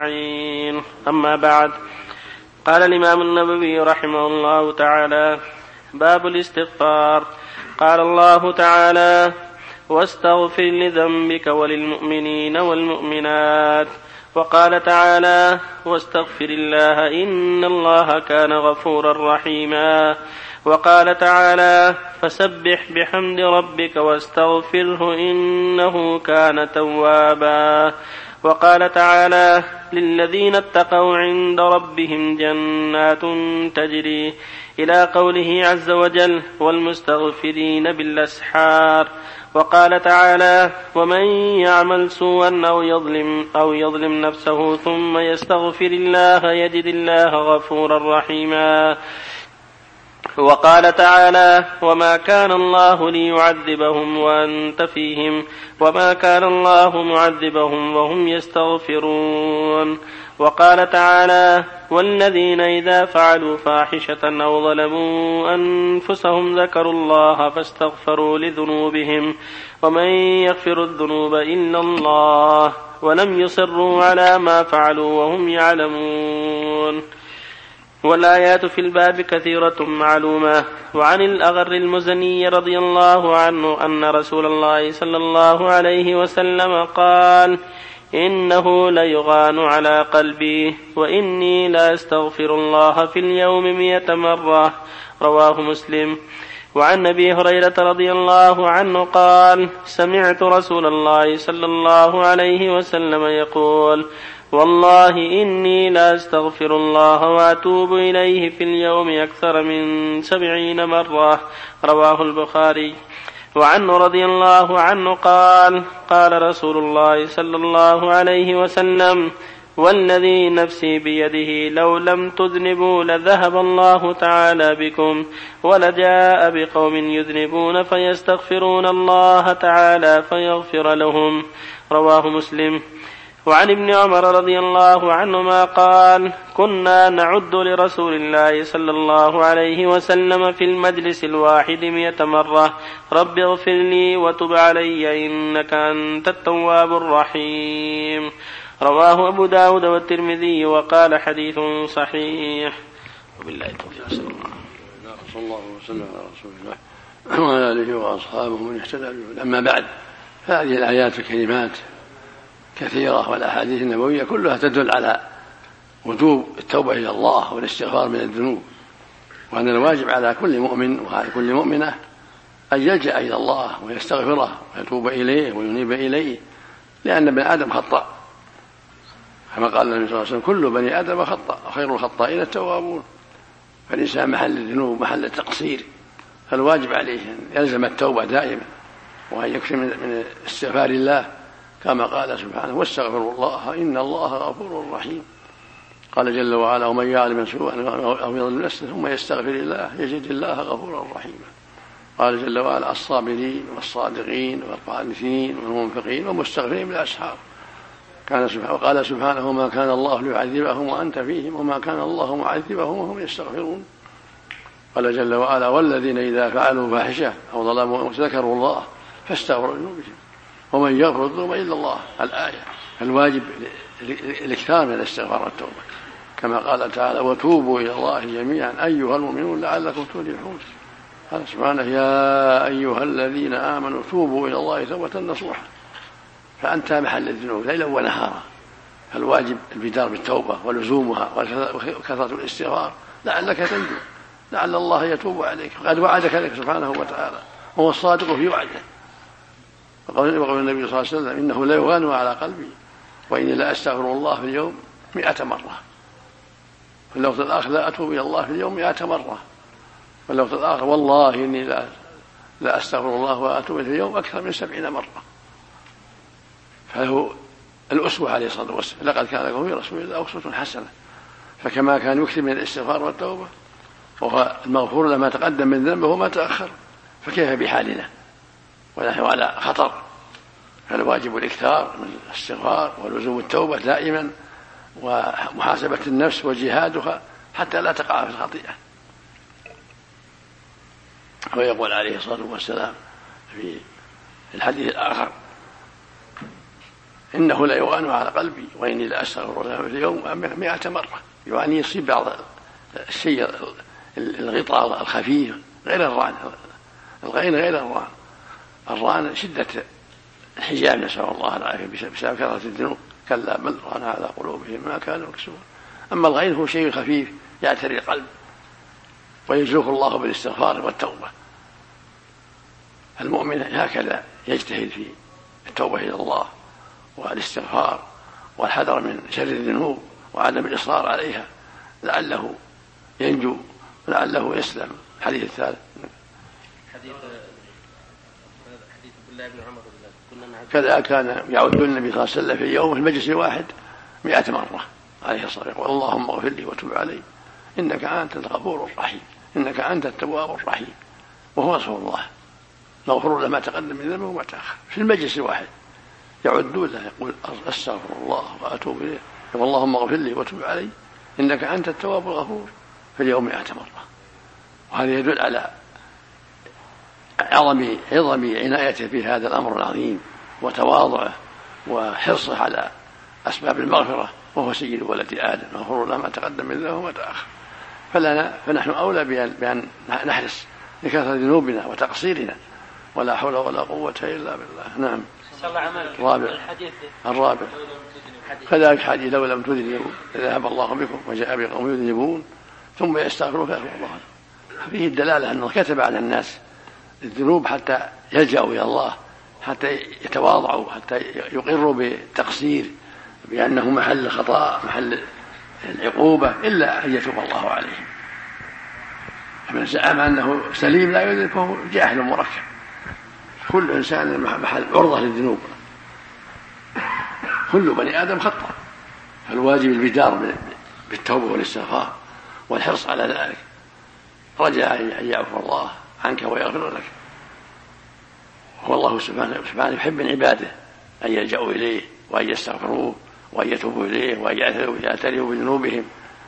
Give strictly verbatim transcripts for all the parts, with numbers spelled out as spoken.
أما بعد، قال الإمام النووي رحمه الله تعالى: باب الاستغفار. قال الله تعالى: واستغفر لذنبك وللمؤمنين والمؤمنات. وقال تعالى: واستغفر الله إن الله كان غفورا رحيما. وقال تعالى: فسبح بحمد ربك واستغفره إنه كان توابا. وقال تعالى: للذين اتقوا عند ربهم جنات تجري، إلى قوله عز وجل: والمستغفرين بالأسحار. وقال تعالى: ومن يعمل سوءا أو يظلم, أو يظلم نفسه ثم يستغفر الله يجد الله غفورا رحيما. وقال تعالى: وما كان الله ليعذبهم وأنت فيهم وما كان الله معذبهم وهم يستغفرون. وقال تعالى: والذين إذا فعلوا فاحشة أو ظلموا أنفسهم ذكروا الله فاستغفروا لذنوبهم ومن يغفر الذنوب إلا الله ولم يصروا على ما فعلوا وهم يعلمون. والآيات في الباب كثيرة معلومة. وعن الأغر المزني رضي الله عنه أن رسول الله صلى الله عليه وسلم قال: إنه ليغان على قلبي وإني لا أستغفر الله في اليوم مئة مرة. رواه مسلم. وعن أبي هريرة رضي الله عنه قال: سمعت رسول الله صلى الله عليه وسلم يقول: والله إني لا أستغفر الله وأتوب إليه في اليوم أكثر من سبعين مرة. رواه البخاري. وعنه رضي الله عنه قال: قال رسول الله صلى الله عليه وسلم: والذي نفسي بيده لو لم تذنبوا لذهب الله تعالى بكم ولجاء بقوم يذنبون فيستغفرون الله تعالى فيغفر لهم. رواه مسلم. وعن ابن عمر رضي الله عنهما قال: كنا نعد لرسول الله صلى الله عليه وسلم في المجلس الواحد مئة مرة: رب اغفر لي وتب علي إنك أنت التواب الرحيم. رواه أبو داود والترمذي وقال: حديث صحيح. وبالله التوفيق. صلى الله وسلم على رسول الله وعلى آله وأصحابه من اهتدى به. أما بعد، فهذه الآيات الكريمات كثيرة، والأحاديث النبوية كلها تدل على وجوب التوبة إلى الله والاستغفار من الذنوب، وأن الواجب على كل مؤمن وعلى كل مؤمنة أن يلجأ إلى الله ويستغفره ويتوب إليه وينيب إليه، لأن ابن آدم خطأ، كما قال النبي صلى الله عليه وسلم: كل بني آدم خطأ وخير الخطائين التوابون. فالإنسان محل الذنوب محل التقصير، فالواجب عليه أن يلزم التوبة دائما وأن يكثر من استغفار الله، كما قال سبحانه: واستغفروا الله إن الله غفور رحيم. قال جل وعلا: ومن يعلم سوءا أو يظلم نفسه ثم يستغفر الله يجد الله غفورا رحيما. قال جل وعلا: الصابرين والصادقين والقانتين والمنفقين والمستغفرين بالأسحار. كان سبحانه وقال سبحانه: وما كان الله ليعذبهم وأنت فيهم وما كان الله معذبهم وهم يستغفرون. قال جل وعلا: والذين إذا فعلوا فاحشة أو ظلموا ذكروا الله فاستغفروا لذنوبهم ومن يغفر الذنوب إلا الله. الآية. الواجب الاكثار من الاستغفار والتوبة، كما قال تعالى: وتوبوا إلى الله جميعا أيها المؤمنون لعلكم تفلحون. قال سبحانه: يا أيها الذين آمنوا توبوا إلى الله توبة نصوحا. فأنت محل الذنوب ليلا ونهارا، فالواجب البدار بالتوبة ولزومها وكثرة الاستغفار لعلك تنجو، لعل الله يتوب عليك، فقد وعدك لك سبحانه وتعالى، وهو الصادق في وعده. وقال النبي صلى الله عليه وسلم: إنه لا يغان على قلبي وإني لا أستغفر الله في اليوم مئة مرة. في اللفظ الآخر: لا أتوب إلى الله في اليوم مئة مرة. في اللفظ الآخر: والله إني لا, لا أستغفر الله وأتوب في اليوم أكثر من سبعين مرة. فله الأسوة عليه الصلاة والسلام: لقد كان لكم في رسول الله أسوة حسنة. فكما كان يكثر من الاستغفار والتوبة وهو المغفور لما تقدم من ذنبه وما تأخر، فكيف بحالنا ونحن على خطر؟ فالواجب الاكثار من الاستغفار ولزوم التوبة دائما ومحاسبة النفس وجهادها حتى لا تقع في الخطيئة. ويقول عليه الصلاة والسلام في الحديث الآخر: إنه لا يوان على قلبي وإني لأستغفر الله في اليوم مئة مرة. يعني يصيب بعض الشيء الغطاء الخفيف غير الران، الغين غير الران. الران شدة الحجاب نسأل الله العافية بسبب كثرة الذنوب، كلا بل ران على قلوبهم ما كانوا يكسبون. أما الغين هو شيء خفيف يعتري القلب ويجزوك الله بالاستغفار والتوبة. المؤمن هكذا يجتهد في التوبة إلى الله والاستغفار والحذر من شر الذنوب وعدم الإصرار عليها لعله ينجو ولعله يسلم. الحديث الثالث حديث حديث الله بن عمر كذا كان يعود النبي صلى الله عليه وسلم في اليوم في المجلس الواحد مئة مرة عليه الصلاة والسلام: اللهم اغفر لي وتب علي إنك أنت الغفور الرحيم إنك أنت التواب الرحيم. وهو رسول الله مغفور له ما تقدم من ذنبه وما تأخر. في المجلس الواحد يعدون له يقول: أستغفر الله وأتوب إليه، اللهم اغفر لي وتب علي إنك أنت التواب الغفور، في اليوم مئة مرة. وهذا يدل على عظم عظم عنايته بهذا الأمر العظيم وتواضعه وحرصه على أسباب المغفرة، وهو سيد ولد آدم مغفور له ما تقدم من ذنبه وما تأخر. فلنا فنحن أولى بأن نحرص لكثرة ذنوبنا وتقصيرنا، ولا حول ولا قوة إلا بالله. نعم. الرابع الرابع كذلك حديث: لو لم تذنبوا لذهب الله بكم وجاء بقوم يذنبون ثم يستغفرون فيغفر الله. فيه الدلالة أنه كتب على الناس الذنوب حتى يلجأوا إلى الله، حتى يتواضعوا، حتى يقروا بالتقصير بأنه محل خطأ محل العقوبة، إلا أن يتوب الله عليهم. فمن زعم أنه سليم لا يذنب فهو جاهل مركب. كل إنسان محل عرضة للذنوب، كل بني آدم خطأ، فالواجب البدار بالتوبة والاستغفار والحرص على ذلك، رجاء أن يعفو الله عنك ويغفر لك. والله سبحانه يحب من عباده أن يلجأوا إليه وأن يستغفروه وأن يتوبوا إليه وأن يعترفوا بذنوبهم،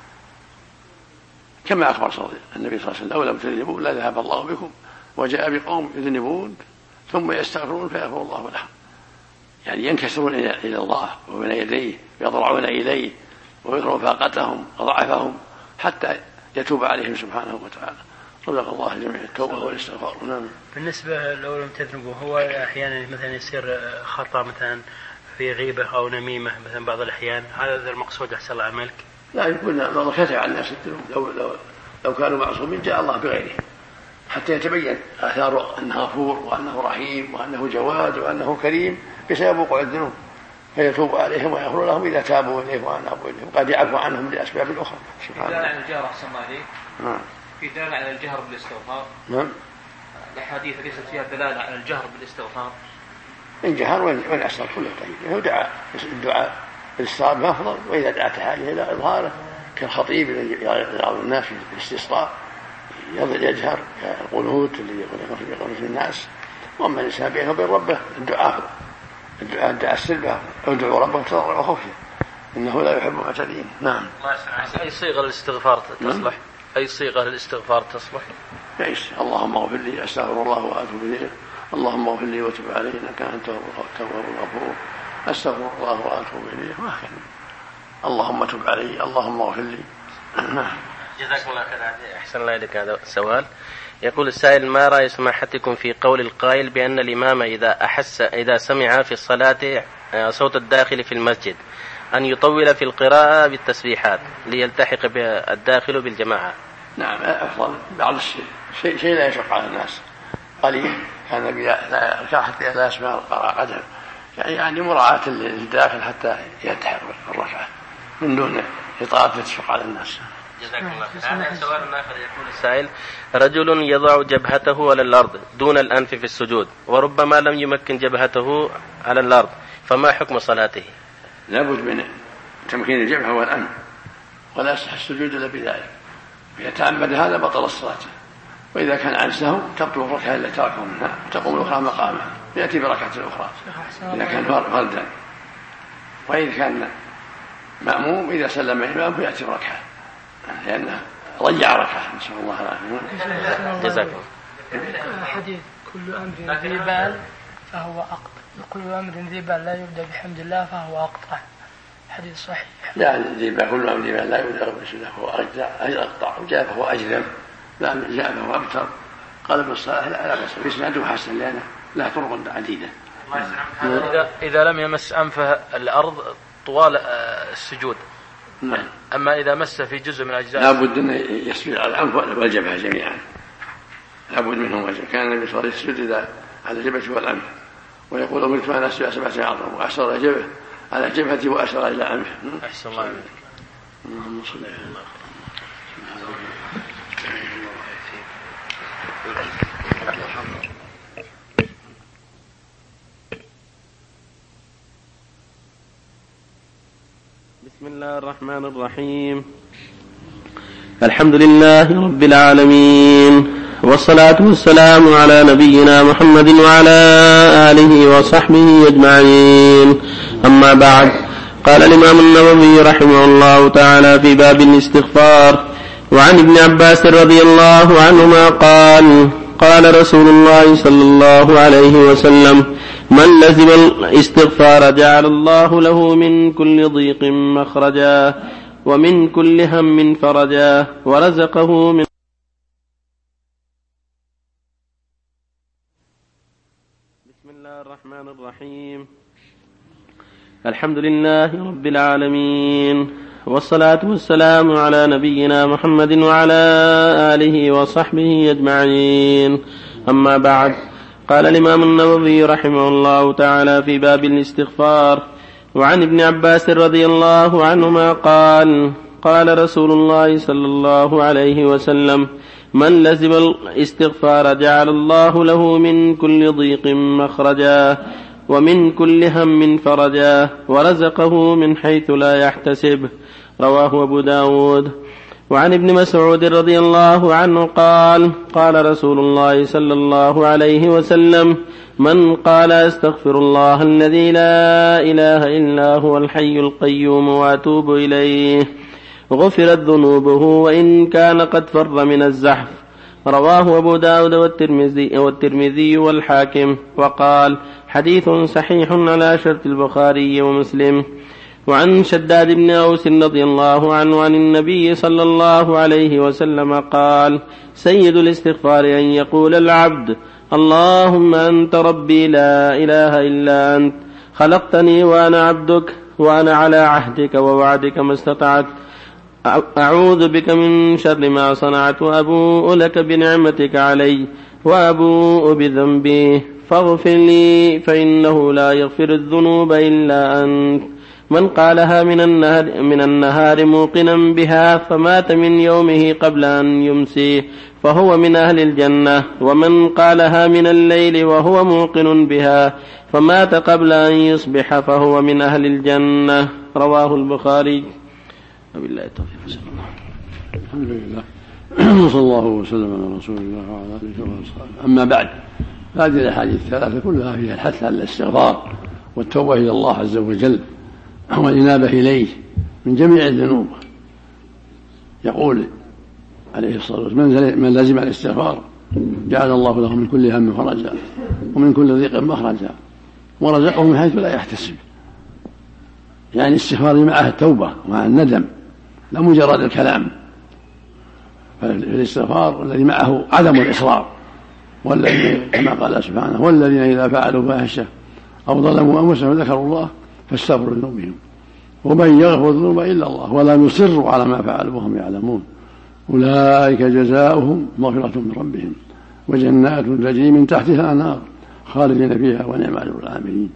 كما أخبر النبي صلى الله عليه وسلم: لو لم تذنبوا لذهب الله بكم وجاء بقوم يذنبون ثم يستغفرون فيغفر الله لهم. يعني ينكسرون إلى الله وبين يديه ويضرعون إليه ويظهرون فاقتهم وضعفهم حتى يتوب عليهم سبحانه وتعالى. رزق الله جميع التوبة والاستغفار. نعم. بالنسبة لو لم تذنبوا، هو أحيانا مثلا يصير خطأ مثلا في غيبة أو نميمة مثلا بعض الأحيان، هذا المقصود أحسن الله عملك؟ لا، يكون الله كتب على الناس الذنوب. لو, لو, لو كانوا معصومين جاء الله بغيره حتى يتبين آثار أنه غفور وأنه رحيم وأنه جواد وأنه كريم بسبب وقوع الذنوب، فيتوب عليهم ويغفر لهم إذا تابوا إليه وأنابوا إليه، وقد يعفو عنهم لأسباب أخرى. في دلالة على الجهر أحسن الله عليك. نعم. في دلالة على الجهر بالاستغفار. نعم. الأحاديث ليست فيها دلالة على الجهر بالاستغفار. إن جهر وإن أسر كله طيب. هو دعاء الدعاء بالاستغفار أفضل، وإذا دعت حاجة إلى إظهاره كالخطيب يدعو الناس في الاستسقاء يجهر كالقنوت اللي يقول في الناس. وأما الإنسان بينه وبين ربه الدعاء الدعاء الدعاء السلبة ادعوا ربك تضرعا وخفيا إنه لا يحب المعتدين. نعم. أي صيغة للاستغفار تصلح؟ أي صيغة للاستغفار تصلح؟ ليس اللهم اغفر لي أستغفر الله وأتوب إليه، اللهم اغفر لي وتب علي إنك أنت التواب الغفور، أستغفر الله وأتوب إليه، وهكذا. اللهم تب علي، اللهم اغفر لي. نعم. جزاكم الله خير. أحسن الله إليك. هذا السؤال يقول السائل: ما رأي سماحتكم في قول القائل بأن الإمام إذا أحس إذا سمع في الصلاة صوت الداخل في المسجد أن يطول في القراءة بالتسبيحات ليلتحق بالداخل بالجماعة؟ نعم، أفضل بعض الشيء شيء, شيء لا يشق على الناس، قليل كان النبي حتى لا يسمع القراءة، يعني مراعاة للداخل حتى يلتحق بالركعة من دون إطالة تشق على الناس. جزاكم الله خير. هذا سؤال آخر يقول السائل: رجل يضع جبهته على الأرض دون الأنف في السجود وربما لم يمكن جبهته على الأرض، فما حكم صلاته؟ لابد من تمكين الجبهة والأنف، ولا يصح السجود إلا بذلك. إذا تعمد هذا بطل الصلاة، وإذا كان عن سهو تبطل الركعة التي تركها منها تقوم الأخرى مقامها يأتي بركعة الأخرى إذا كان فردا، وإذا كان مأموم إذا سلم الإمام يأتي بركعة لأنه ضيع ركعة. نسأل الله العافية. جزاكم. حديث: كل أمر ذي بال فهو عقد. كل أمر ذي بال لا يبدأ بحمد الله فهو أقطع، حديث صحيح. يعني ذي بال كل أمر ذي بال لا يبدأ بسم الله فهو أقطع، وجاء فهو أجذب، لا جاء فهو أبتر. قال ابن الصلاح لا بأس بإسناده حسن لأنه له طرق عديدة. إذا, إذا لم يمس أنفه الأرض طوال السجود. نعم. أما إذا مس في جزء من أجزاء لا بد أن يسجد على الأنف والجبهة جميعا، لا بد منهم. كان النبي صلى الله عليه وسلم يسجد على الجبهة والأنف، ويقول أمرت أن أسجد سبعة أعظم، وأشار على جبهة على جبهتي وأشار إلى أنفه. أحسن الله عليك. اللهم صل على بسم الله الرحمن الرحيم. الحمد لله رب العالمين، والصلاة والسلام على نبينا محمد وعلى آله وصحبه أجمعين. أما بعد، قال الإمام النووي رحمه الله تعالى في باب الاستغفار: وعن ابن عباس رضي الله عنهما قال: قال رسول الله صلى الله عليه وسلم: من لزم الاستغفار جعل الله له من كل ضيق مخرجا ومن كل هم فرجا ورزقه من. بسم الله الرحمن الرحيم. الحمد لله رب العالمين، والصلاة والسلام على نبينا محمد وعلى آله وصحبه أجمعين. أما بعد، قال الإمام النووي رحمه الله تعالى في باب الاستغفار: وعن ابن عباس رضي الله عنهما قال: قال رسول الله صلى الله عليه وسلم: من لزم الاستغفار جعل الله له من كل ضيق مخرجا ومن كل هم فرجا ورزقه من حيث لا يحتسب. رواه أبو داود. وعن ابن مسعود رضي الله عنه قال: قال رسول الله صلى الله عليه وسلم: من قال استغفر الله الذي لا إله إلا هو الحي القيوم وأتوب إليه غفرت ذنوبه وإن كان قد فر من الزحف. رواه أبو داود والترمذي, والترمذي والحاكم، وقال: حديث صحيح على شرط البخاري ومسلم. وعن شداد بن أوس رضي الله عنه عن النبي صلى الله عليه وسلم قال: سيد الاستغفار أن يقول العبد: اللهم أنت ربي لا إله إلا أنت، خلقتني وأنا عبدك، وأنا على عهدك ووعدك ما استطعت، أعوذ بك من شر ما صنعت، وأبوء لك بنعمتك علي وأبوء بذنبي فاغفر لي فإنه لا يغفر الذنوب إلا أنت. من قالها من النهار, من النهار موقنا بها فمات من يومه قبل أن يمسيه فهو من أهل الجنة، ومن قالها من الليل وهو موقن بها فمات قبل أن يصبح فهو من أهل الجنة. رواه البخاري. وبالله التوفيق. الحمد لله، صلى الله وسلم على رسول الله وعلى آله وصحبه. أما بعد، هذه الأحاديث الثلاثة كلها فيها الحث على الاستغفار والتوبة إلى الله عز وجل والإنابة إليه من جميع الذنوب. يقول عليه الصلاة والسلام: من لزم الاستغفار جعل الله له من كل هم فرجا ومن كل ضيق مخرجا ورزقه من حيث لا يحتسب. يعني الاستغفار معه التوبة مع الندم، لا مجرد الكلام. فالاستغفار الذي معه عدم الإصرار، والذي كما قال سبحانه: والذين إذا فعلوا فاحشة أو ظلموا أنفسهم ذكروا الله فاستغفروا لذنوبهم ومن يغفر الذنوب إلا الله ولم يصروا على ما فعلوا وهم يعلمون أولئك جزاؤهم مغفرة من ربهم وجنات تجري من تحتها الأنهار خالدين فيها ونعم أجر العاملين.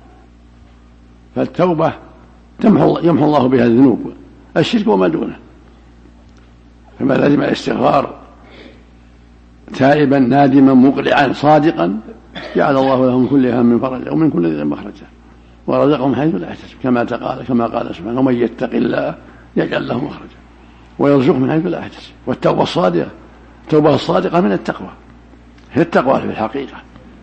فالتوبة يمحو الله بها الذنوب، الشرك وما دونه. فما لازم الاستغفار تائبا نادما مقلعا صادقا جعل الله له من كل هم فرجا ومن كل ضيق مخرجا ورزقهم حيث لا يحتسب، كما قال كما قال سبحانه: ومن يتق الله يجعل له مخرجا ويرزقه من حيث لا يحتسب. والتوبة الصادقة، التوبة الصادقة من التقوى، هي التقوى في الحقيقة.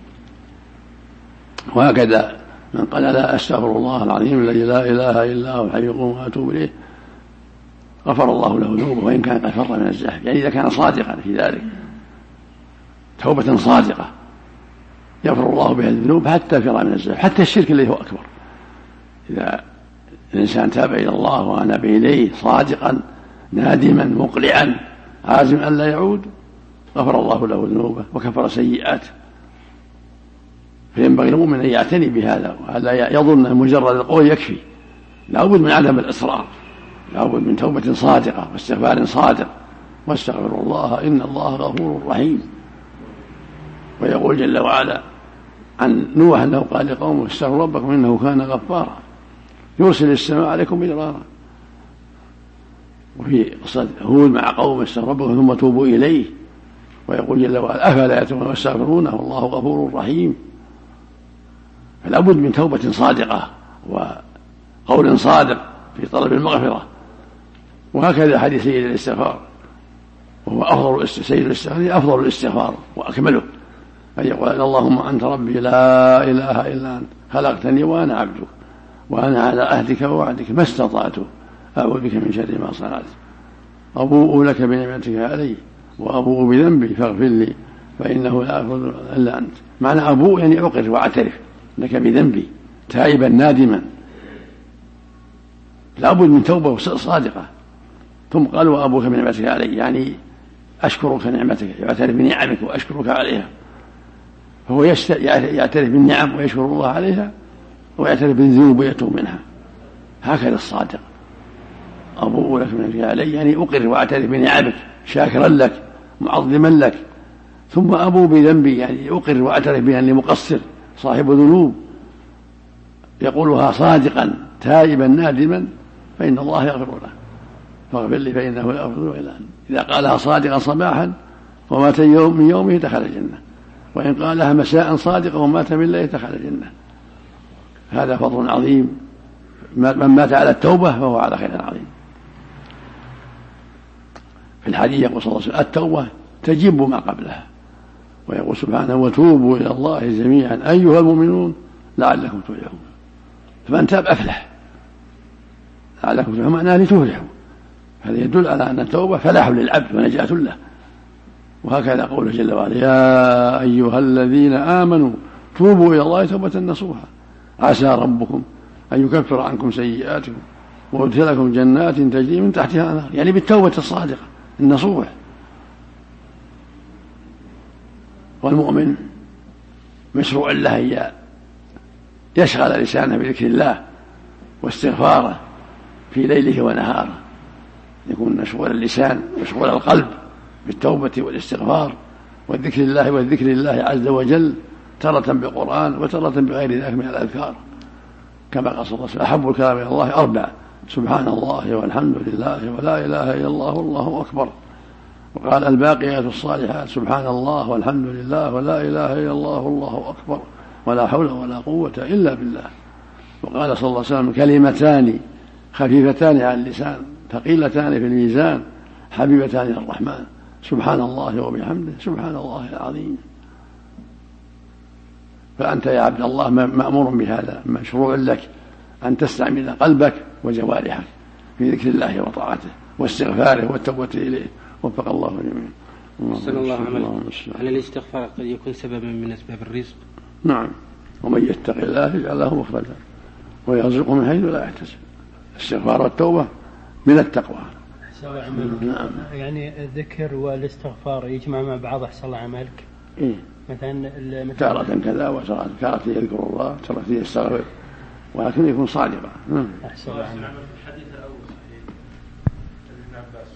وهكذا من قال: لا أستغفر الله العظيم الذي لا إله إلا هو الحي القيوم وأتوب إليه غفر الله له ذنوبه وإن كان قد فر من الزحف. يعني إذا كان صادقا في ذلك، توبة صادقة يغفر الله بها الذنوب حتى الفرار من الزلف، حتى الشرك الذي هو أكبر. إذا الإنسان تاب إلى الله وأناب إليه صادقا نادما مقلعا عازما أن لا يعود، غفر الله له ذنوبه وكفر سيئاته. فينبغي المؤمن أن يعتني بهذا، وهذا يظن أن مجرد القول يكفي، لا بد من عدم الإصرار، لا بد من توبة صادقة واستغفار صادق، واستغفر الله إن الله غفور رحيم. ويقول جل وعلا عن نوح أنه قال لقومه استغفروا ربكم إنه كان غفارا يرسل السماء عليكم مدرارا. وفي قصة هود مع قومه استغفروا ربكم ثم توبوا إليه. ويقول جل وعلا أفلا يتوبون ويستغفرونه والله غفور رحيم. فلا بد من توبة صادقة وقول صادق في طلب المغفرة. وهكذا حديث سيد الاستغفار، وهو أفضل سيد الاستغفار أفضل الاستغفار وأكمله، أن يقول اللهم أنت ربي لا إله إلا أنت خلقتني وأنا عبدك وأنا على عهدك ووعدك ما استطعت أعوذ بك من شر ما صنعت أبوء لك بنعمتك علي وأبوء بذنبي فاغفر لي فإنه لا يغفر إلا أنت. معنى أبوء يعني أقر وأعترف لك بذنبي تائبا نادما. لا بد من توبة صادقة. ثم قال وأبوك بنعمتك علي، يعني أشكرك نعمتك، يعترف بنعمك وأشكرك عليها. فهو يعترف بالنعم ويشكر الله عليها، ويعترف بالذنوب ويتوب منها. هكذا الصادق. أبوء لك بنعمتك علي يعني أقر وأعترف بنعمك شاكرا لك معظما لك. ثم أبوء بذنبي يعني أقر وأعترف بأني مقصر صاحب ذنوب، يقولها صادقا تائبا نادما فإن الله يغفر له فاغفر لي فإنه لا يغفر إلا أنت. إذا قالها صادقا صباحا ومات يوم من يومه دخل الجنة، وإن قالها مساء صادقا ومات من ليله دخل الجنة. هذا فضل عظيم. من مات على التوبة فهو على خير عظيم. في الحديث يقول صلى الله عليه وسلم التوبة تجب ما قبلها، ويقول سبحانه وتوبوا إلى الله جميعا أيها المؤمنون لعلكم تفلحون. فمن تاب أفلح، لعلكم تفلحون معناه لتفلحوا. هذا يدل على أن التوبة فلاح للعبد ونجاة له. وهكذا قوله جل وعلا يا أيها الذين آمنوا توبوا إلى الله توبة نصوحا عسى ربكم أن يكفر عنكم سيئاتكم ويدخلكم جنات تجري من تحتها الأنهار، يعني بالتوبة الصادقة النصوح. والمؤمن مشروع له أن يشغل لسانه بذكر الله واستغفاره في ليله ونهاره، يكون مشغول اللسان مشغول القلب بالتوبة والاستغفار والذكر الله والذكر الله عز وجل، تارة بالقرآن وتارة بغير ذلك من الأذكار. كما قال صلى الله عليه وسلم أحب الكلام إلى الله أربع: سبحان الله والحمد لله ولا إله إلا الله والله أكبر. وقال الباقيات الصالحات سبحان الله والحمد لله ولا إله إلا الله والله أكبر ولا حول ولا قوة إلا بالله. وقال صلى الله عليه وسلم كلمتان خفيفتان على اللسان ثقيلتان في الميزان حبيبتان إلى الرحمن سبحان الله وبحمده سبحان الله العظيم. فأنت يا عبد الله مأمور بهذا، مشروع لك أن تستعمل قلبك وجوارحك في ذكر الله وطاعته واستغفاره والتوبة إليه. وفق الله جميعا. صلى الله عليه وسلم. هل الاستغفار قد يكون سببا من أسباب الرزق؟ نعم، ومن يتق الله يجعل له مخرجا ويرزقه من حيث لا يحتسب. الاستغفار والتوبة من التقوى. نعم. يعني الذكر والاستغفار يجمع مع بعض. أحسن الله عملك. إيه؟ مثلا تارة كذا وتارة تارة يذكر الله تارة يستغفر، ولكن يكون صادقا. أحسن الله عملك. الحديث الأول ابن عباس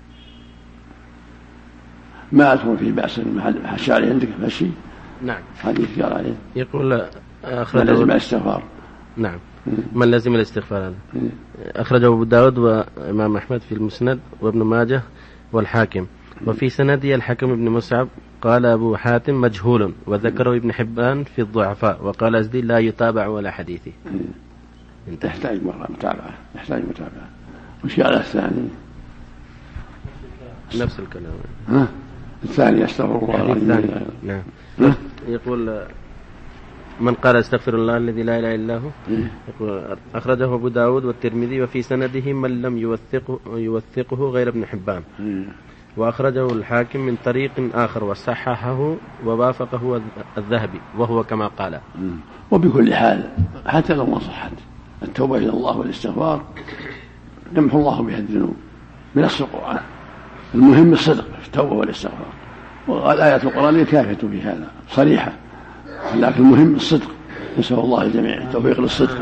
ما أذكر فيه بأس. الشعري عندك ماشي؟ نعم. حديث قال عليه يقول أخرجه لازم الاستغفار. نعم. من لازم الاستغفار هذا أخرجه أبو داود وإمام أحمد في المسند وابن ماجه والحاكم. وفي سندي الحكم بن مصعب قال أبو حاتم مجهول، وذكره ابن حبان في الضعفاء، وقال أزدي لا يتابع ولا حديثي. يحتاج مرة متابعة، يحتاج متابعة. وش قال الثاني؟ نفس الكلام. ها؟ الثاني استغفر الله العظيم. نعم. يقول من قال استغفر الله الذي لا إله إلا هو. يقول أخرجه أبو داود والترمذي وفي سنده من لم يوثقه, يوثقه غير ابن حبان. وأخرجه الحاكم من طريق آخر وصححه ووافقه الذهبي وهو كما قال. وبكل حال حتى لو ما صحت التوبة إلى الله والاستغفار يمحو الله بها الذنوب بنص القرآن. المهم الصدق في التوبة والاستغفار، والآيات القرآنية كافية في هذا صريحة، لكن المهم الصدق. نسأل الله الجميع التوفيق للصدق.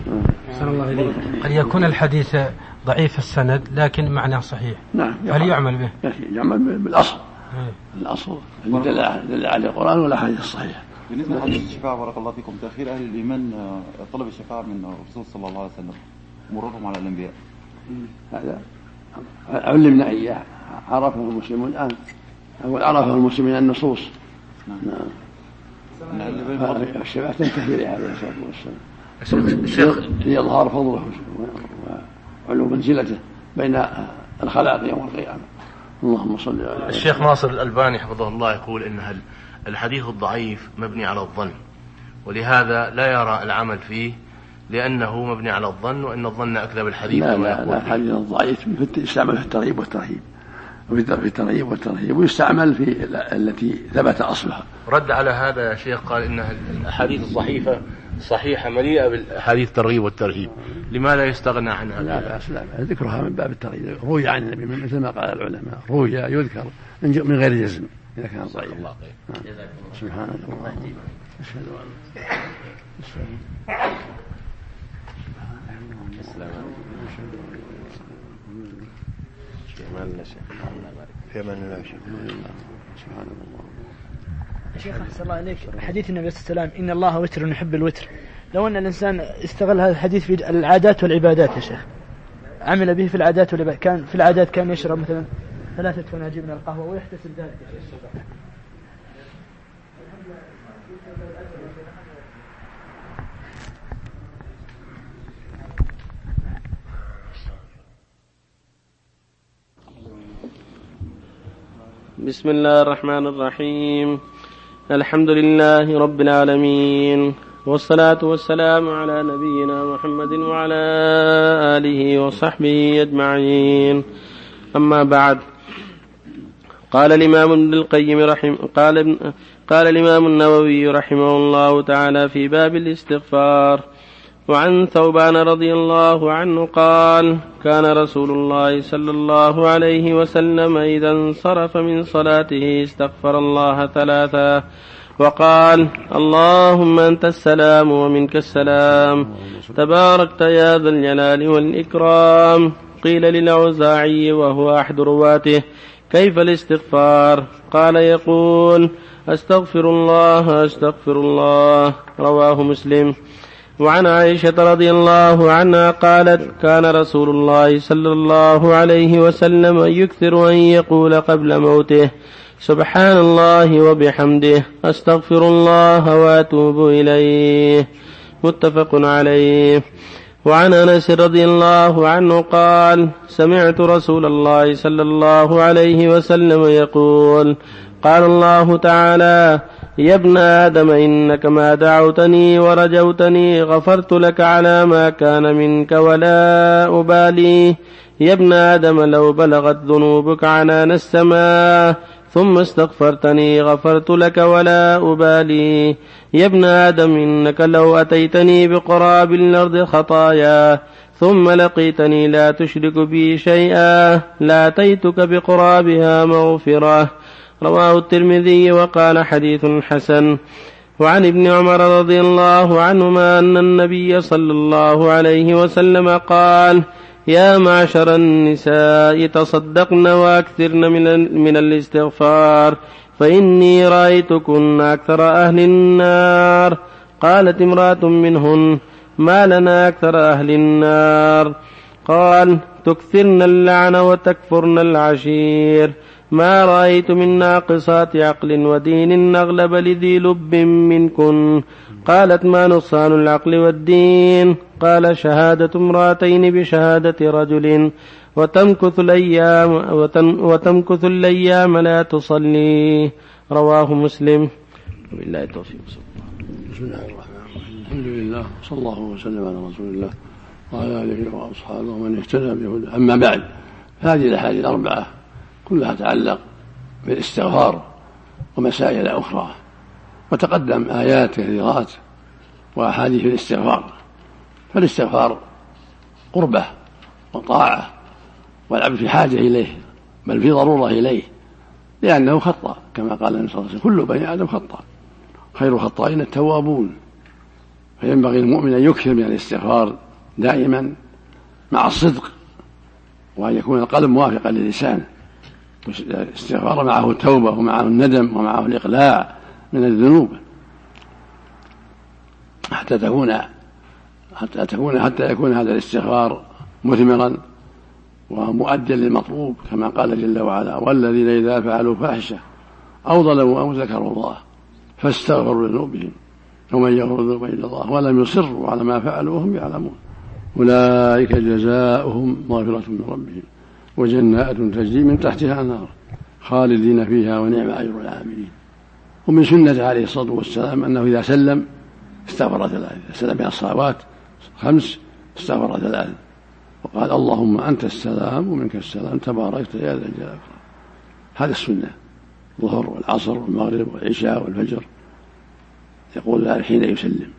قد يكون الحديث ضعيف السند لكن معناه صحيح. نعم. هل يعمل به؟ يعمل بالأصل. الأصل اللي دل على القرآن والأحاديث الصحيحة. بالنسبة لحديث الشفاعة بارك الله فيكم، تأخير أهل الإيمان طلب الشفاعة من الرسول صلى الله عليه وسلم مرورهم على الأنبياء، هذا علمنا إياه، عرفه المسلمون الآن، أول عرفه المسلمين النصوص. نعم. الشفاعة تنتهي إلى هذا الشيخ ليظهر فضله وعلو منزلته بين الخلائق يوم القيامة. اللهم صل على الشيخ ناصر الألباني حفظه الله يقول إن الحديث الضعيف مبني على الظن، ولهذا لا يرى العمل فيه لأنه مبني على الظن، وأن الظن أكذب الحديث. لا لا, لا الحديث الضعيف يستعمل في الترغيب والترهيب، وفي الترغيب والترهيب ويستعمل في التي ثبت أصلها. رد على هذا يا شيخ، قال إن الأحاديث الصحيحة صحيحة مليئة بالحديث الترغيب والترهيب، لما لا يستغنى عنها؟ لا بأس لا بأس، ذكرها من باب الترغيب، روي عن النبي مثل ما قال العلماء، روي يذكر من غير جزم إذا كان ضعيف. الله خير. سبحان الله. أشهد أن في أمان الله. سبحان الله. شيخ أحسن الله إليك، حديث النبي صلى الله عليه وسلم إن الله وتر يحب الوتر، لو أن الإنسان استغل هذا الحديث في العادات والعبادات يا شيخ، عمل به في العادات والعبادات، كان في العادات كان يشرب مثلا ثلاثة فناجين من القهوة ويحتسب ذلك يا شيخ. بسم الله الرحمن الرحيم. الحمد لله رب العالمين، والصلاة والسلام على نبينا محمد وعلى آله وصحبه أجمعين. أما بعد، قال الإمام ابن القيم رحمه قال قال الإمام النووي رحمه الله تعالى في باب الاستغفار: وعن ثوبان رضي الله عنه قال: كان رسول الله صلى الله عليه وسلم إذا انصرف من صلاته استغفر الله ثلاثا وقال: اللهم أنت السلام ومنك السلام، تباركت يا ذا الجلال والإكرام. قيل للأوزاعي وهو أحد رواته: كيف الاستغفار؟ قال: يقول: أستغفر الله أستغفر الله. رواه مسلم. وعن عائشة رضي الله عنها قالت: كان رسول الله صلى الله عليه وسلم يكثر أن يقول قبل موته: سبحان الله وبحمده، أستغفر الله وأتوب إليه. متفق عليه. وعن أنس رضي الله عنه قال: سمعت رسول الله صلى الله عليه وسلم يقول: قال الله تعالى: يا ابن آدم إنك ما دعوتني ورجوتني غفرت لك على ما كان منك ولا أبالي. يا ابن آدم لو بلغت ذنوبك عنان السماء ثم استغفرتني غفرت لك ولا أبالي. يا ابن آدم إنك لو أتيتني بقراب الأرض خطايا ثم لقيتني لا تشرك بي شيئا لأتيتك بقرابها مغفرة. رواه الترمذي وقال حديث حسن. وعن ابن عمر رضي الله عنهما أن النبي صلى الله عليه وسلم قال: يا معشر النساء تصدقن وأكثرن من الاستغفار فإني رأيتكن أكثر أهل النار. قالت امرأة منهن: ما لنا أكثر أهل النار؟ قال: تكثرن اللعن وتكفرن العشير. ما رأيت من ناقصات عقل ودين أغلب لذي لب منكن. قالت: ما نقصان العقل والدين؟ قال: شهادة امرأتين بشهادة رجل وتمكث الأيام, وتمكث الأيام لا تصلي. رواه مسلم. وبالله التوفيق. بسم الله الرحمن الرحيم. الحمد لله صلى الله وسلم على رسول الله وعلى آله وأصحابه ومن اهتدى بهداه. أما بعد، هذه الأحاديث الأربعة كلها تتعلق بالاستغفار ومسائل أخرى. وتقدم آيات كثيرات وأحاديث الاستغفار، فالاستغفار قربة وطاعة، والعبد في حاجة إليه بل في ضرورة إليه، لأنه خطأ كما قال النبي صلى الله عليه وسلم: كل بني آدم خطأ، خير الخطائين التوابون. فينبغي المؤمن أن يكثر من الاستغفار دائما مع الصدق، وأن يكون القلب موافقا للسان. الاستغفار معه التوبة ومعه الندم ومعه الإقلاع من الذنوب، حتى تكون حتى تكون حتى يكون هذا الاستغفار مثمرا ومؤديا للمطلوب، كما قال جل وعلا: والذين إذا فعلوا فاحشة أو ظلموا أو ذكروا الله فاستغفروا لذنوبهم ومن يغفر الذنوب إلا الله ولم يصروا على ما فعلوا وهم يعلمون أولئك جزاؤهم مغفرة من ربهم وجنات تجري من تحتها الأنهار خالدين فيها ونعم أجر العاملين. ومن سنة عليه الصلاة والسلام أنه إذا سلم استغفر ثلاثة، إذا سلم من الصلوات خمس استغفر ثلاثة، وقال: اللهم أنت السلام ومنك السلام تباركت يا ذا الجلال والإكرام. هذا السنة، الظهر والعصر والمغرب والعشاء والفجر يقول ذلك حين يسلم.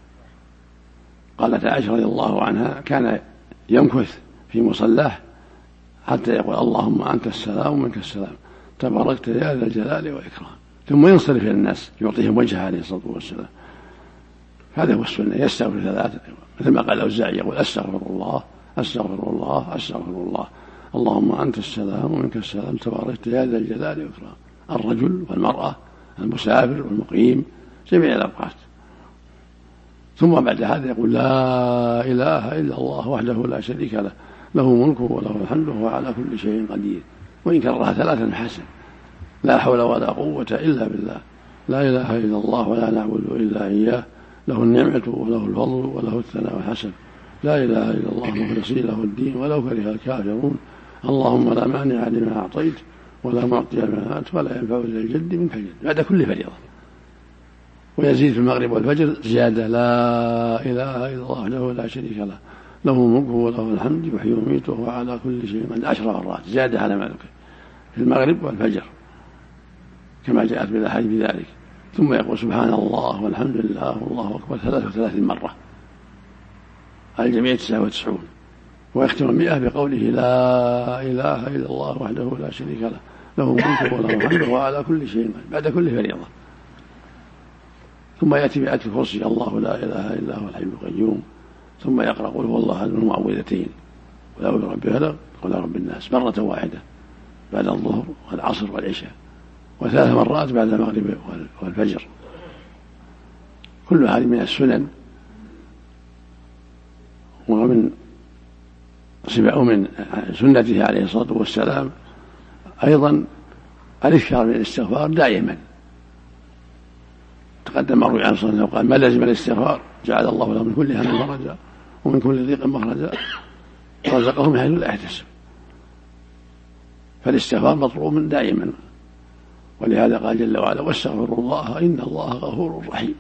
قالت عائشة رضي الله عنها: كان يمكث في مصلاه حتى يقول: اللهم أنت السلام ومنك السلام تباركت يا ذا الجلال والإكرام، ثم ينصرف إلى الناس يعطيهم وجهه عليه الصلاة والسلام. هذا هو السنة، يستغفر ثلاثة، مثل ما قال الأوزاعي يقول: أستغفر الله أستغفر الله أستغفر الله اللهم أنت السلام ومنك السلام تباركت يا ذا الجلال والإكرام. الرجل والمرأة، المسافر والمقيم، جميع الأوقات. ثم بعد هذا يقول: لا إله إلا الله وحده لا شريك له له ملكه وله الحمد وهو على كل شيء قدير. وإن كررها ثلاثا حسن: لا حول ولا قوة إلا بالله، لا إله إلا الله ولا نعبد إلا إياه، له النعمة وله الفضل وله الثناء والحسن، لا إله إلا الله مخلصين له الدين ولو كره الكافرون. اللهم لا مانع لما أعطيت ولا معطي لما أنت ولا ينفع ذا الجد منك الجد، بعد كل فريضة. ويزيد في المغرب والفجر زيادة: لا إله إلا الله وحده لا شريك له له ملكه وله الحمد يحيي ويميت وهو على كل شيء قدير، عشر مرات زيادة على ما ذكر في المغرب والفجر كما جاءت بالأحاديث بذلك. ثم يقول: سبحان الله والحمد لله والله أكبر ثلاث وثلاثين مرة، الجميع تسعة وتسعون. ويختم المئة بقوله: لا إله إلا الله وحده لا شريك له له ملك وله الحمد وهو على كل شيء قدير، بعد كل فريضة. ثم يأتي بآية الكرسي: الله لا إله إلا هو الحي القيوم. ثم يقرأ: قل هو الله أحد المعوذتين، قل أعوذ برب الفلق قل أعوذ برب الناس، مرة واحدة بعد الظهر والعصر والعشاء، وثلاث مرات بعد المغرب والفجر. كل هذه من السنن. ومن من سنته عليه الصلاة والسلام أيضا الإكثار من الاستغفار دائما. تقدم مروي عن صلى الله عليه وسلم قال: ما لزم الاستغفار جعل الله له من كل هم فرجا ومن كل ضيق مخرجا رزقه من حيث لا يحتسب. فالاستغفار مطلوب دائما، ولهذا قال جل وعلا: واستغفروا الله إن الله غفور رحيم.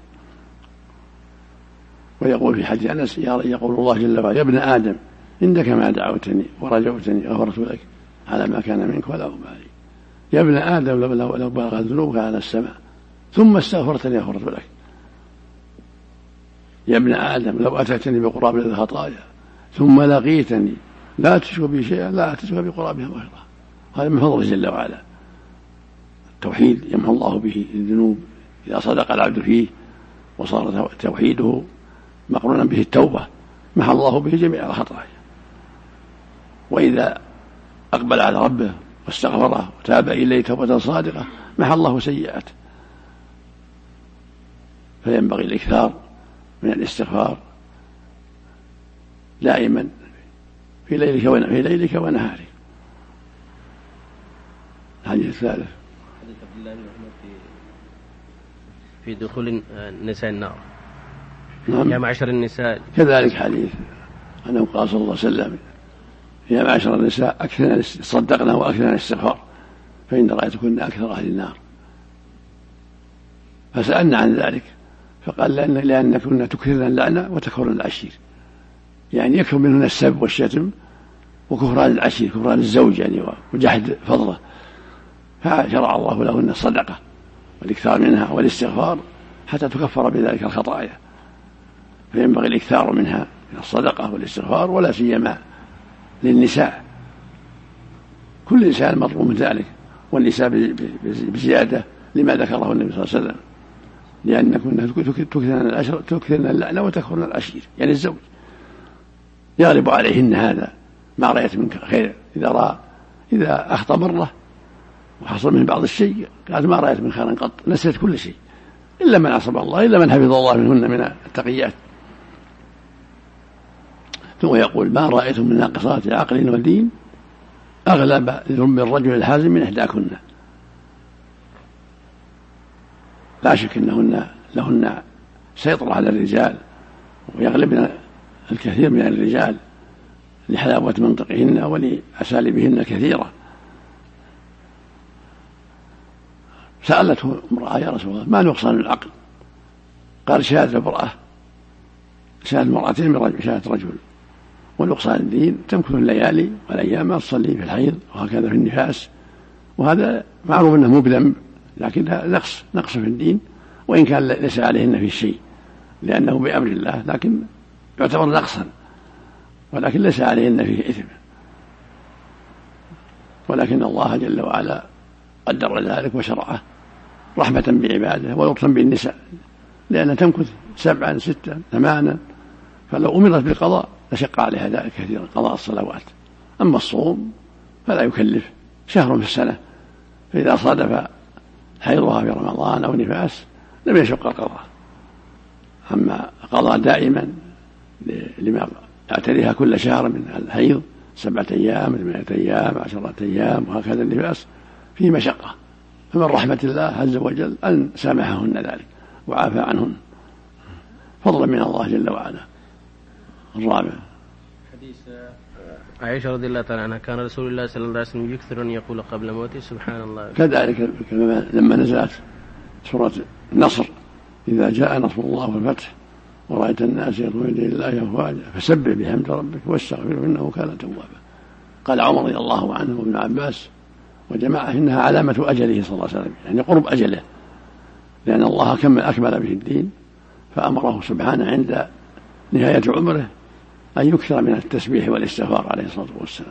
ويقول في حديث أنس: يقول الله جل وعلا: يا ابن آدم إنك ما دعوتني ورجوتني غفرت لك على ما كان منك ولا أبالي. يا ابن آدم لو بلغت ذنوبك على السماء ثم استغفرتني غفرت لك. يا ابن آدم لو أتيتني بقراب الخطايا ثم لقيتني لا تشرك بي شيئا لا أتيتك بقرابها مغفرة. هذا من فضله جل وعلا. التوحيد يمحو الله به الذنوب إذا صدق العبد فيه وصار توحيده مقرونا به التوبة محى الله به جميع الخطايا. وإذا أقبل على ربه واستغفره وتاب إليه توبة صادقة محى الله سيئاته. فينبغي الإكثار من الاستغفار دائما في ليلك في ليلك ونهارك. الحديث الثالث في دخول النساء النار. نعم. يا معشر النساء كذلك حديث أنه قال صلى الله عليه وسلم: يا معشر النساء أكثرن صدقنا وأكثرن الاستغفار فإن رأيتكن أكثر أهل النار. فسألنا عن ذلك فقال: لأن لأن كنا تكثرن اللعنة وتكفرن العشير، يعني يكثر منهن السب والشتم وكفران العشير، كفران الزوج يعني وجحد فضله. فشرع الله لهن الصدقة والإكثار منها والاستغفار حتى تكفر بذلك الخطايا، فينبغي الإكثار منها من الصدقة والاستغفار، ولا سيما للنساء. كل إنسان مطلوب من ذلك، والنساء بزيادة لما ذكره النبي صلى الله عليه وسلم، لأنكن تكثرن اللعنة وتكفرن العشير، يعني الزوج يغلب عليهن هذا ما رأيت من خير. إذا رأى إذا أخطأ مرة وحصل من بعض الشيء قالت ما رأيت من خير قط، نسيت كل شيء إلا من عصم الله، إلا من حفظ الله منهن من التقيات. ثم يقول ما رأيت من ناقصات عقل ودين أغلب ذنب الرجل الحازم من إحداكن. لا شك أنهن لهن سيطرة على الرجال ويغلبن الكثير من الرجال لحلاوة منطقهن ولأساليبهن كثيرة. سألته امرأة يا رسول الله ما نقصان العقل؟ قال شهادة امرأة شهادة مرأتين من رجل شهادة رجل، ونقصان الدين تمكث الليالي والأيام ما تصلي في الحيض وهكذا في النفاس، وهذا معروف أنه مو بذنب لكن نقص نقص في الدين، وإن كان ليس عليهن في شيء لأنه بأمر الله لكن يعتبر نقصا، ولكن ليس عليهن فيه إثم، ولكن الله جل وعلا قدر ذلك وشرعه رحمة بعباده ولطفا بالنساء، لأنها تمكث سبعا ستا ثمانا، فلو أمرت بالقضاء لشق عليها ذلك كثيرا قضاء الصلوات. أما الصوم فلا يكلف، شهر في السنة، فإذا صادف حيضها في رمضان أو نفاس لم يشق القضاء. أما قضاء دائما لما يعتريها كل شهر من الحيض سبعة أيام ثمانية أيام عشرة أيام وهكذا النفاس فيه مشقة، فمن رحمة الله عز وجل أن سامحهن ذلك وعافى عنهن فضلا من الله جل وعلا. الرابع حديث عائشة رضي الله تعالى عنها كان رسول الله صلى الله عليه وسلم يكثر أن يقول قبل موته سبحان الله. كذلك لما نزلت سورة النصر إذا جاء نصر الله والفتح ورأيت الناس يدخلون إلى الله أفواجا فسبح بحمد ربك واستغفره إنه كان توابا. قال عمر رضي الله عنه وابن عباس وجماعة إنها علامة أجله صلى الله عليه وسلم، يعني قرب أجله، لأن الله كمل أكمل به الدين فأمره سبحانه عند نهاية عمره أن يكثر من التسبيح والاستغفار عليه الصلاة والسلام،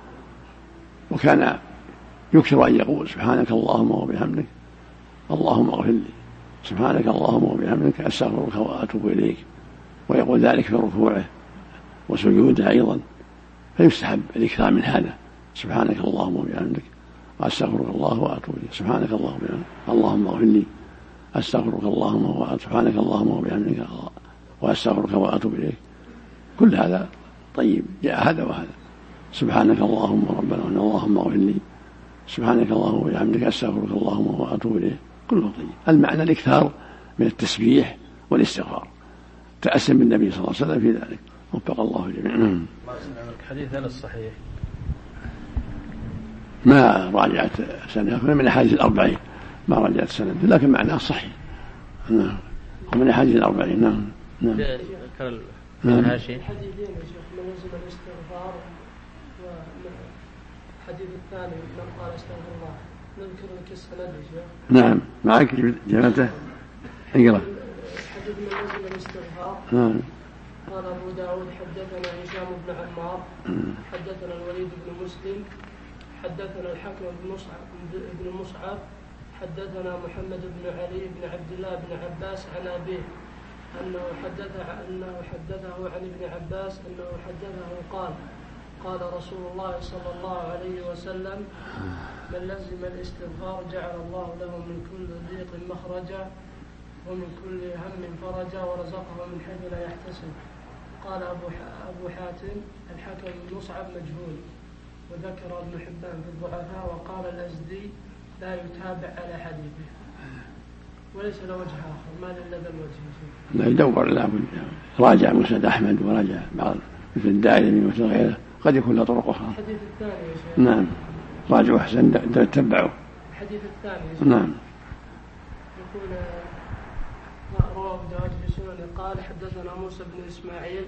وكان يكثر أن يقول سبحانك اللهم وبحمدك اللهم اغفر لي، سبحانك اللهم وبحمدك أستغفرك وأتوب إليك، ويقول ذلك في ركوعه وسجوده أيضا، فيستحب الإكثار من هذا سبحانك اللهم وبحمدك أستغفرك الله وأتوب إليك، سبحانك اللهم وبحمدك اللهم اغفر لي أستغفرك اللهم وأتوب سبحانك اللهم وبحمدك وأستغفرك وأتوب إليك. كل هذا طيب، جاء هذا وهذا، سبحانك اللهم ربنا اللهم اغفر لي سبحانك اللهم وبحمدك أستغفرك اللهم وأتوب إليك، كله طيب. المعنى الإكثار من التسبيح والاستغفار، تأسم بالنبي صلى الله عليه وسلم في ذلك، وفق الله جميعا. الحديث هذا الصحيح ما راجعت سنة من أحاديث الأربعين، ما راجعت سنة لكن معناه صحيح، نعم، ومن أحاديث الأربعين. نعم نعم. الحديثين يا شيخ من نزل الاستغفار، والحديث الثاني من قال استغفر الله، نذكر لك السند يا شيخ. نعم معك جمالته اقرأ. الحديث من نزل الاستغفار. نعم. قال أبو داود حدثنا هشام بن عمار حدثنا الوليد بن مسلم حدثنا الحكم بن مصعب بن مصعب حدثنا محمد بن علي بن عبد الله بن عباس عن أبيه أنه حدثه أنه حدثه عن ابن عباس أنه حدثه قال قال رسول الله صلى الله عليه وسلم من لزم الاستغفار جعل الله له من كل ضيق مخرجا ومن كل هم فرجا ورزقه من حيث لا يحتسب. قال أبو أبو حاتم الحكم بن مصعب مجهول، وذكر ابن حبان في الضعفاء، وقال الأزدي لا يتابع على حديثه وليس له وجه آخر، ما لذا الوجه. لا يدور لا راجع مسند أحمد وراجع بعض مثل الدارمي مثل غيره قد يكون له طرق أخرى. الحديث الثاني يا شيخ. نعم راجعوا أحسن تتبعوا. الحديث الثاني يا شيخ. نعم. يقول رواه ابن داود في سنن قال حدثنا موسى بن إسماعيل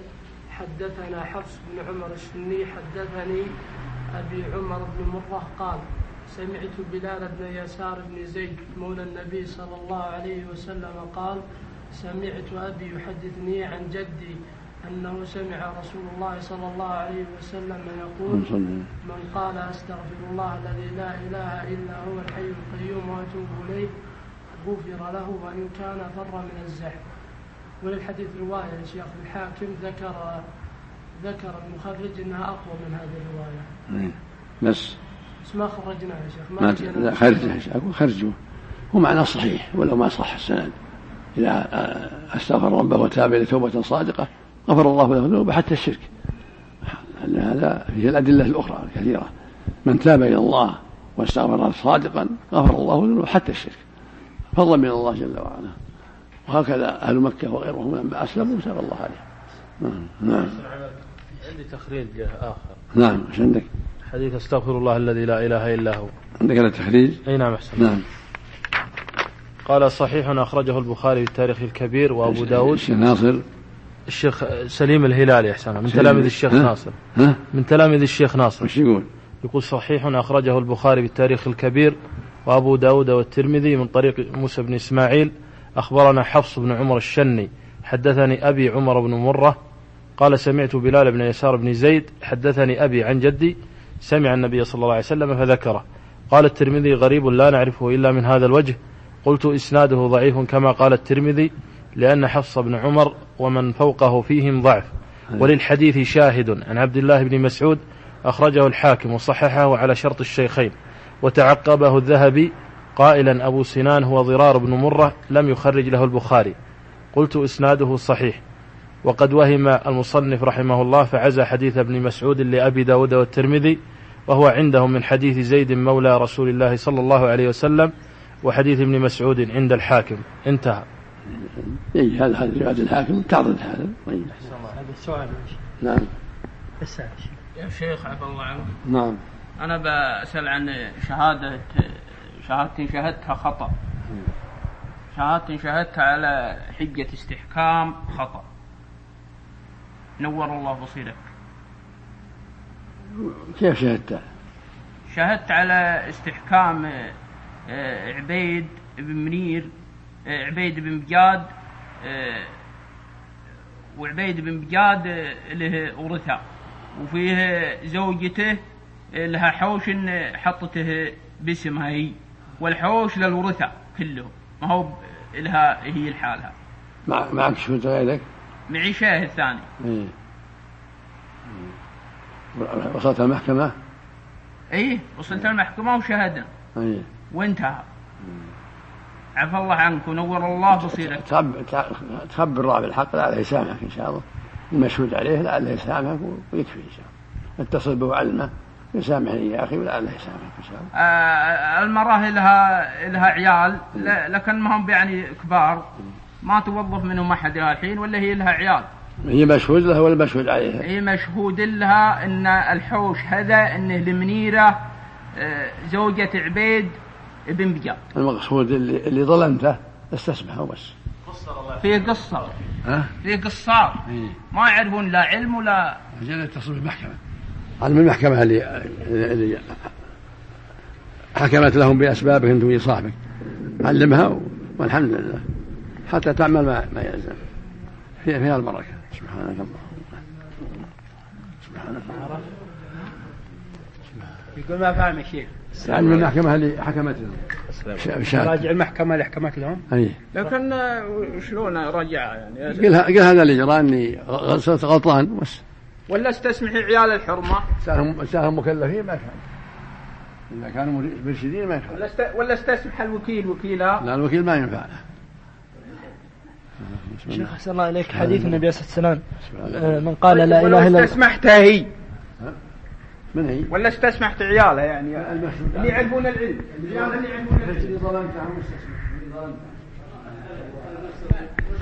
حدثنا حفص بن عمر السني حدثني أبي عمر بن مرة قال سمعت بلال بن يسار بن زيد مولى النبي صلى الله عليه وسلم قال سمعت أبي يحدثني عن جدي أنه سمع رسول الله صلى الله عليه وسلم يقول من قال أستغفر الله الذي لا إله إلا هو الحي القيوم وأتوب إليه غفر له وإن كان فر من الزحف. وللحديث رواية يا شيخ الحاكم ذكر ذكر المخرج أنها أقوى من هذه الرواية بس بس ما خرجناها يا شيخ ما لا خرجها أقول خرجه هو معنى صحيح ولو ما صح السند. إذا استغفر ربه وتاب إلى توبة صادقة غفر الله له ذنوبه حتى الشرك. هذا فيه الأدلة الأخرى الكثيرة. من تاب إلى الله واستغفر صادقا غفر الله ذنوبه حتى الشرك فضلا من الله جل وعلا. وهكذا أهل مكة وغيرهم لما أسلموا تاب الله عليهم. نعم. عندي تخريج آخر. نعم. ايش عندك؟ حديث استغفر الله الذي لا إله إلا هو. عندك هذا التخريج؟ أي نعم أحسن. نعم. قال صحيح أخرجه البخاري في التاريخ الكبير وأبو داود. الشيخ ناصر الشيخ سليم الهلالي أحسن من تلاميذ الشيخ ها؟ ناصر ها؟ من تلاميذ الشيخ ناصر. وش يقول؟ يقول صحيح أخرجه البخاري في التاريخ الكبير وأبو داود والترمذي من طريق موسى بن إسماعيل أخبرنا حفص بن عمر الشني حدثني أبي عمر بن مرة قال سمعت بلال بن يسار بن زيد حدثني أبي عن جدي سمع النبي صلى الله عليه وسلم فذكره. قال الترمذي غريب لا نعرفه إلا من هذا الوجه. قلت إسناده ضعيف كما قال الترمذي لأن حفص بن عمر ومن فوقه فيهم ضعف. وللحديث شاهد عن عبد الله بن مسعود أخرجه الحاكم وصححه على شرط الشيخين وتعقبه الذهبي قائلا أبو سنان هو ضرار بن مرة لم يخرج له البخاري. قلت إسناده صحيح. وقد وهم المصنف رحمه الله فعزى حديث ابن مسعود لأبي داود والترمذي وهو عندهم من حديث زيد مولى رسول الله صلى الله عليه وسلم وحديث ابن مسعود عند الحاكم. انتهى. إيه هذا هذا رواية الحاكم تعرض هذا. هذا السؤال. نعم. السؤال. يا شيخ عبد الله عنك. نعم. أنا بسأل عن شهادة شهادة شهدتها خطأ. شهادة شهدتها على حجة استحكام خطأ. نور الله بصيرك. كيف شهدت؟ شهدت على استحكام عبيد بن منير عبيد بن بجاد وعبيد بن بجاد له ورثة وفيه زوجته لها حوش حطته باسمها هي والحوش للورثة كله ما هو لها هي الحالة. مع معك شو غيرك؟ معي شاهد ثاني. إيه. وصلت المحكمة؟ ايه وصلت المحكمة وشهدنا. ايه. وانتهى. عفى الله عنك ونور الله بصيرك. تخبر الله بالحق لعله يسامحك إن شاء الله. المشهود عليه لعله يسامحك ويكفي إن شاء الله. اتصل به وعلمه يسامحني يا أخي ولعله يسامحك إن شاء الله. آه المراه لها لها عيال لكن ما هم يعني كبار ما توظف منهم أحد لها الحين ولا هي لها عيال. هي مشهود لها ولا مشهود عليها؟ هي مشهود لها إن الحوش هذا إنه لمنيرة زوجة عبيد ابن بجاد. المقصود اللي, اللي ظلمته استسمحه بس. في قصة. ها؟ في قصة. إيه؟ ما يعرفون لا علم ولا. أجل اتصل بالمحكمة. علم المحكمة اللي, اللي حكمت لهم بأسبابك أنتم ويا صاحبك. علمها والحمد لله حتى تعمل ما, ما يلزم. فيها فيها البركة. سبحانك الله. سبحانك الله. يقول ما فهم شيء. علم المحكمة اللي حكمت لهم. راجع المحكمة اللي حكمت لهم. أيه. لكن شلون رجع يعني؟ قال قال هذا اللي جرى إني غلطت غلطان بس. ولا استسمحي عيال الحرمة. ساهم ساهم مكلفين ما كان. إذا كانوا مرشدين ما ينفع. ولا است... ولا استسمح الوكيل وكيلا. لا الوكيل ما ينفع له. شيخ أحسن الله إليك حديث النبي صلى الله عليه وسلم من قال لا إله إلا الله. ولا استسمحتها هي. من هي؟ ولا استسمحت عيالها يعني اللي يعرفون العلم. اللي يعرفون العلم. اللي ظلمتها مستسمح. اللي ظلمتها.